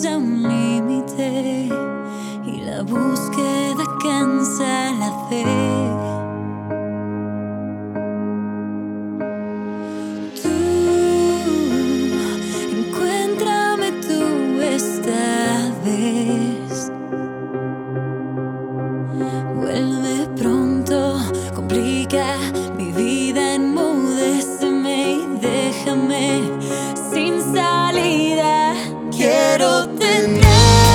ya un límite y la búsqueda cansa la fe. Tú, encuéntrame tú esta vez. Vuelve pronto, complica mi vida, enmúdeceme y déjame sin salida. Quiero tenerte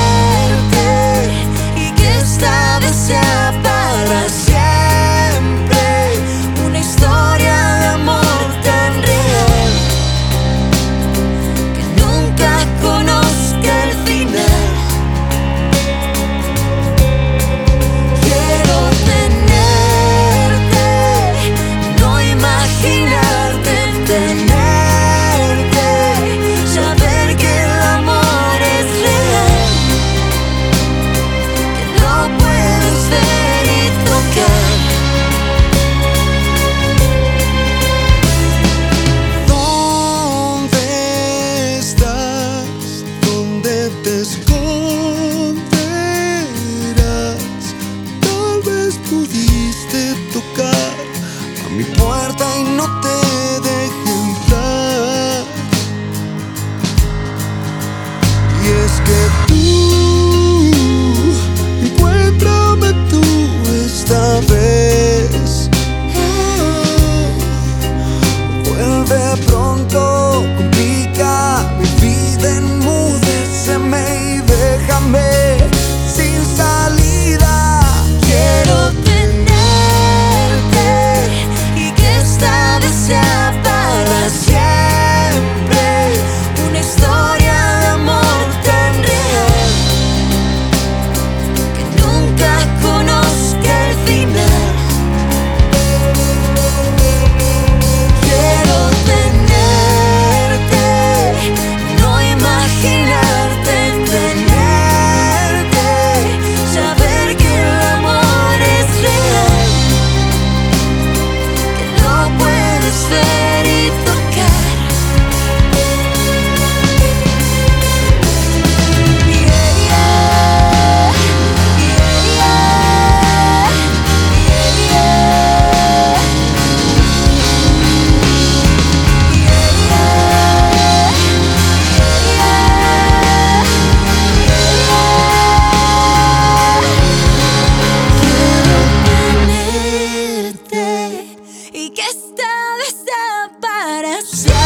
y que esta vez sea para siempre, una historia de amor tan real que nunca conozca el final. Quiero tenerte, no imaginarte, tenerte, saber que el amor es real, que lo puedes ver y tocar. ¿Dónde estás? ¿Dónde te esconderás? Tal vez pudiste tocar a mi puerta y no te dejé entrar. Y es que tú, encuéntrame tú esta vez. Vuelve pronto, complica mi vida, enmúdeceme y déjame sin salida. Quiero tenerte y que esta vez sea para siempre, una historia de amor tan real que nunca conozca el final. Quiero tenerte, no imaginarte, tenerte, saber que el amor es real, que lo puedes ver y tocar. Yeah, yeah, Quiero tenerte y que esta vez sea para siempre.